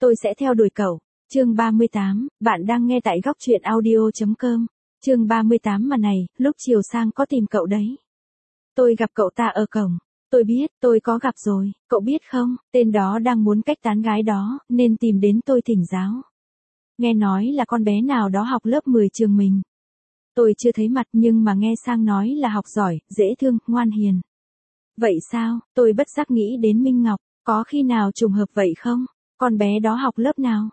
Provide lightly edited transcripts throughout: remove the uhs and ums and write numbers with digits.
Tôi sẽ theo đuổi cậu. Chương 38, bạn đang nghe tại góc truyện audio.com. Chương 38 mà này, lúc chiều sang có tìm cậu đấy. Tôi gặp cậu ta ở cổng. Tôi biết, tôi có gặp rồi, cậu biết không, tên đó đang muốn cách tán gái đó, nên tìm đến tôi thỉnh giáo. Nghe nói là con bé nào đó học lớp 10 trường mình. Tôi chưa thấy mặt nhưng mà nghe sang nói là học giỏi, dễ thương, ngoan hiền. Vậy sao, tôi bất giác nghĩ đến Minh Ngọc, có khi nào trùng hợp vậy không? Con bé đó học lớp nào?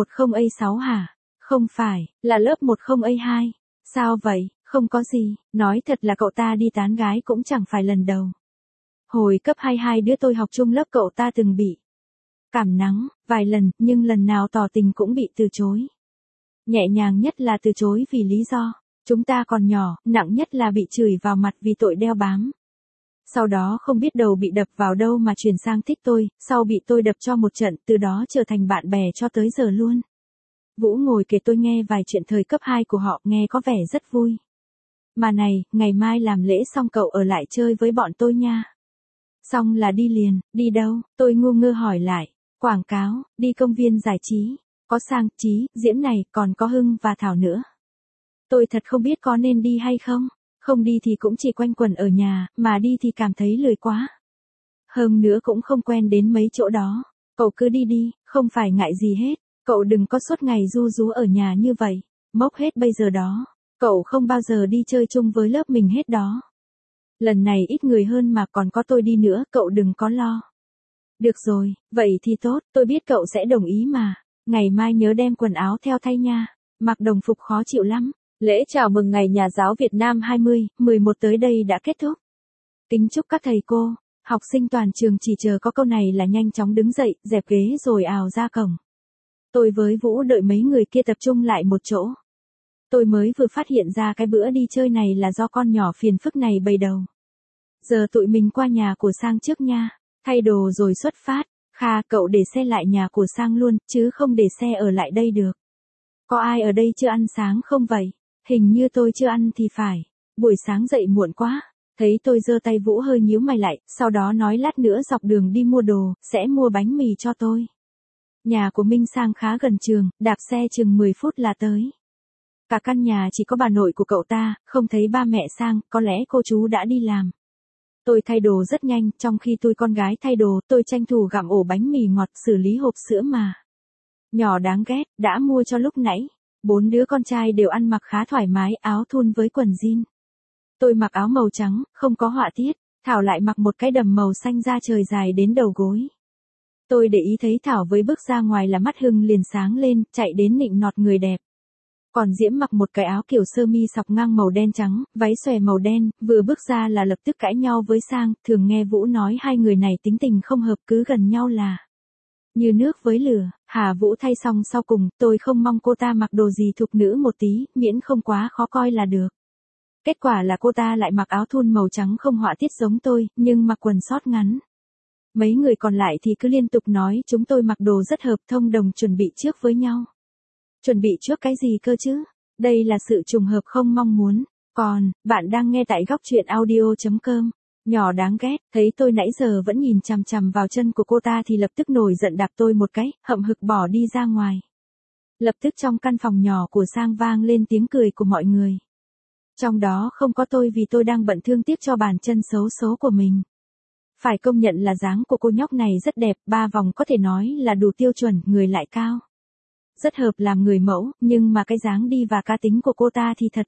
10A6 hả? Không phải, là lớp 10A2. Sao vậy, không có gì, nói thật là cậu ta đi tán gái cũng chẳng phải lần đầu. Hồi cấp 22 đứa tôi học chung lớp cậu ta từng bị cảm nắng, vài lần, nhưng lần nào tỏ tình cũng bị từ chối. Nhẹ nhàng nhất là từ chối vì lý do, chúng ta còn nhỏ, nặng nhất là bị chửi vào mặt vì tội đeo bám. Sau đó không biết đầu bị đập vào đâu mà chuyển sang thích tôi, sau bị tôi đập cho một trận, từ đó trở thành bạn bè cho tới giờ luôn. Vũ ngồi kể tôi nghe vài chuyện thời cấp 2 của họ, nghe có vẻ rất vui. Mà này, ngày mai làm lễ xong cậu ở lại chơi với bọn tôi nha. Xong là đi liền, đi đâu, tôi ngu ngơ hỏi lại. Quảng cáo, đi công viên giải trí, có Sang, Chí, Diễm này, còn có Hưng và Thảo nữa. Tôi thật không biết có nên đi hay không. Không đi thì cũng chỉ quanh quẩn ở nhà, mà đi thì cảm thấy lười quá. Hơn nữa cũng không quen đến mấy chỗ đó. Cậu cứ đi đi, không phải ngại gì hết. Cậu đừng có suốt ngày ru rú ở nhà như vậy. Mốc hết bây giờ đó. Cậu không bao giờ đi chơi chung với lớp mình hết đó. Lần này ít người hơn mà còn có tôi đi nữa, cậu đừng có lo. Được rồi, vậy thì tốt, tôi biết cậu sẽ đồng ý mà. Ngày mai nhớ đem quần áo theo thay nha. Mặc đồng phục khó chịu lắm. Lễ chào mừng Ngày Nhà giáo Việt Nam 20/11 tới đây đã kết thúc. Kính chúc các thầy cô, học sinh toàn trường chỉ chờ có câu này là nhanh chóng đứng dậy, dẹp ghế rồi ào ra cổng. Tôi với Vũ đợi mấy người kia tập trung lại một chỗ. Tôi mới vừa phát hiện ra cái bữa đi chơi này là do con nhỏ phiền phức này bày đầu. Giờ tụi mình qua nhà của Sang trước nha, thay đồ rồi xuất phát. Kha, cậu để xe lại nhà của Sang luôn, chứ không để xe ở lại đây được. Có ai ở đây chưa ăn sáng không vậy? Hình như tôi chưa ăn thì phải. Buổi sáng dậy muộn quá. Thấy tôi giơ tay, Vũ hơi nhíu mày lại, sau đó nói lát nữa dọc đường đi mua đồ, sẽ mua bánh mì cho tôi. Nhà của Minh Sang khá gần trường, đạp xe chừng 10 phút là tới. Cả căn nhà chỉ có bà nội của cậu ta, không thấy ba mẹ Sang, có lẽ cô chú đã đi làm. Tôi thay đồ rất nhanh, trong khi tôi con gái thay đồ, tôi tranh thủ gặm ổ bánh mì ngọt, xử lý hộp sữa mà. Nhỏ đáng ghét, đã mua cho lúc nãy. 4 đứa con trai đều ăn mặc khá thoải mái, áo thun với quần jean. Tôi mặc áo màu trắng, không có họa tiết. Thảo lại mặc một cái đầm màu xanh da trời dài đến đầu gối. Tôi để ý thấy Thảo với bước ra ngoài là mắt Hưng liền sáng lên, chạy đến nịnh nọt người đẹp. Còn Diễm mặc một cái áo kiểu sơ mi sọc ngang màu đen trắng, váy xòe màu đen, vừa bước ra là lập tức cãi nhau với Sang. Thường nghe Vũ nói hai người này tính tình không hợp, cứ gần nhau là như nước với lửa. Hà Vũ thay xong sau cùng, tôi không mong cô ta mặc đồ gì thục nữ một tí, miễn không quá khó coi là được. Kết quả là cô ta lại mặc áo thun màu trắng không họa tiết giống tôi, nhưng mặc quần sót ngắn. Mấy người còn lại thì cứ liên tục nói chúng tôi mặc đồ rất hợp, thông đồng chuẩn bị trước với nhau. Chuẩn bị trước cái gì cơ chứ? Đây là sự trùng hợp không mong muốn. Còn, bạn đang nghe tại góc truyện audio.com. Nhỏ đáng ghét, thấy tôi nãy giờ vẫn nhìn chằm chằm vào chân của cô ta thì lập tức nổi giận đạp tôi một cái, hậm hực bỏ đi ra ngoài. Lập tức trong căn phòng nhỏ của Sang vang lên tiếng cười của mọi người. Trong đó không có tôi vì tôi đang bận thương tiếc cho bàn chân xấu số của mình. Phải công nhận là dáng của cô nhóc này rất đẹp, 3 vòng có thể nói là đủ tiêu chuẩn, người lại cao. Rất hợp làm người mẫu, nhưng mà cái dáng đi và cá tính của cô ta thì thật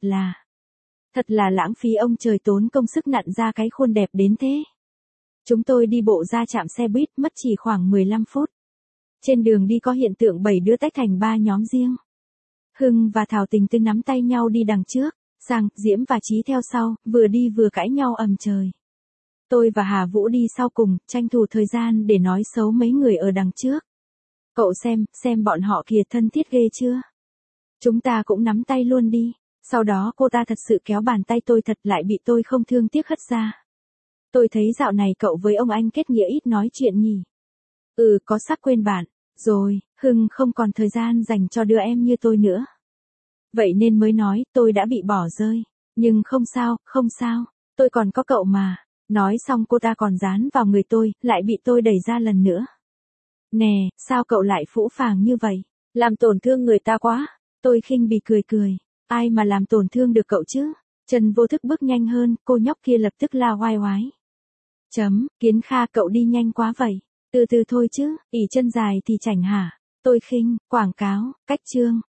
là lãng phí ông trời tốn công sức nặn ra cái khuôn đẹp đến thế. Chúng tôi đi bộ ra trạm xe buýt, mất chỉ khoảng 15 phút. Trên đường đi có hiện tượng 7 đứa tách thành 3 nhóm riêng. Hưng và Thảo tình tư nắm tay nhau đi đằng trước, Sang, Diễm và Chí theo sau, vừa đi vừa cãi nhau ầm trời. Tôi và Hà Vũ đi sau cùng, tranh thủ thời gian để nói xấu mấy người ở đằng trước. Cậu xem bọn họ kìa, thân thiết ghê chưa? Chúng ta cũng nắm tay luôn đi. Sau đó cô ta thật sự kéo bàn tay tôi, thật lại bị tôi không thương tiếc hất ra. Tôi thấy dạo này cậu với ông anh kết nghĩa ít nói chuyện nhỉ? Có sắc quên bạn. Rồi, Hưng không còn thời gian dành cho đứa em như tôi nữa. Vậy nên mới nói tôi đã bị bỏ rơi. Nhưng không sao, tôi còn có cậu mà. Nói xong cô ta còn dán vào người tôi, lại bị tôi đẩy ra lần nữa. Nè, sao cậu lại phũ phàng như vậy? Làm tổn thương người ta quá. Tôi khinh bỉ cười cười. Ai mà làm tổn thương được cậu chứ? Trần Vô Thức bước nhanh hơn, cô nhóc kia lập tức la oai oái. Kiến Kha cậu đi nhanh quá vậy. Từ từ thôi chứ, ỉ chân dài thì chảnh hả? Tôi khinh, quảng cáo, cách chương.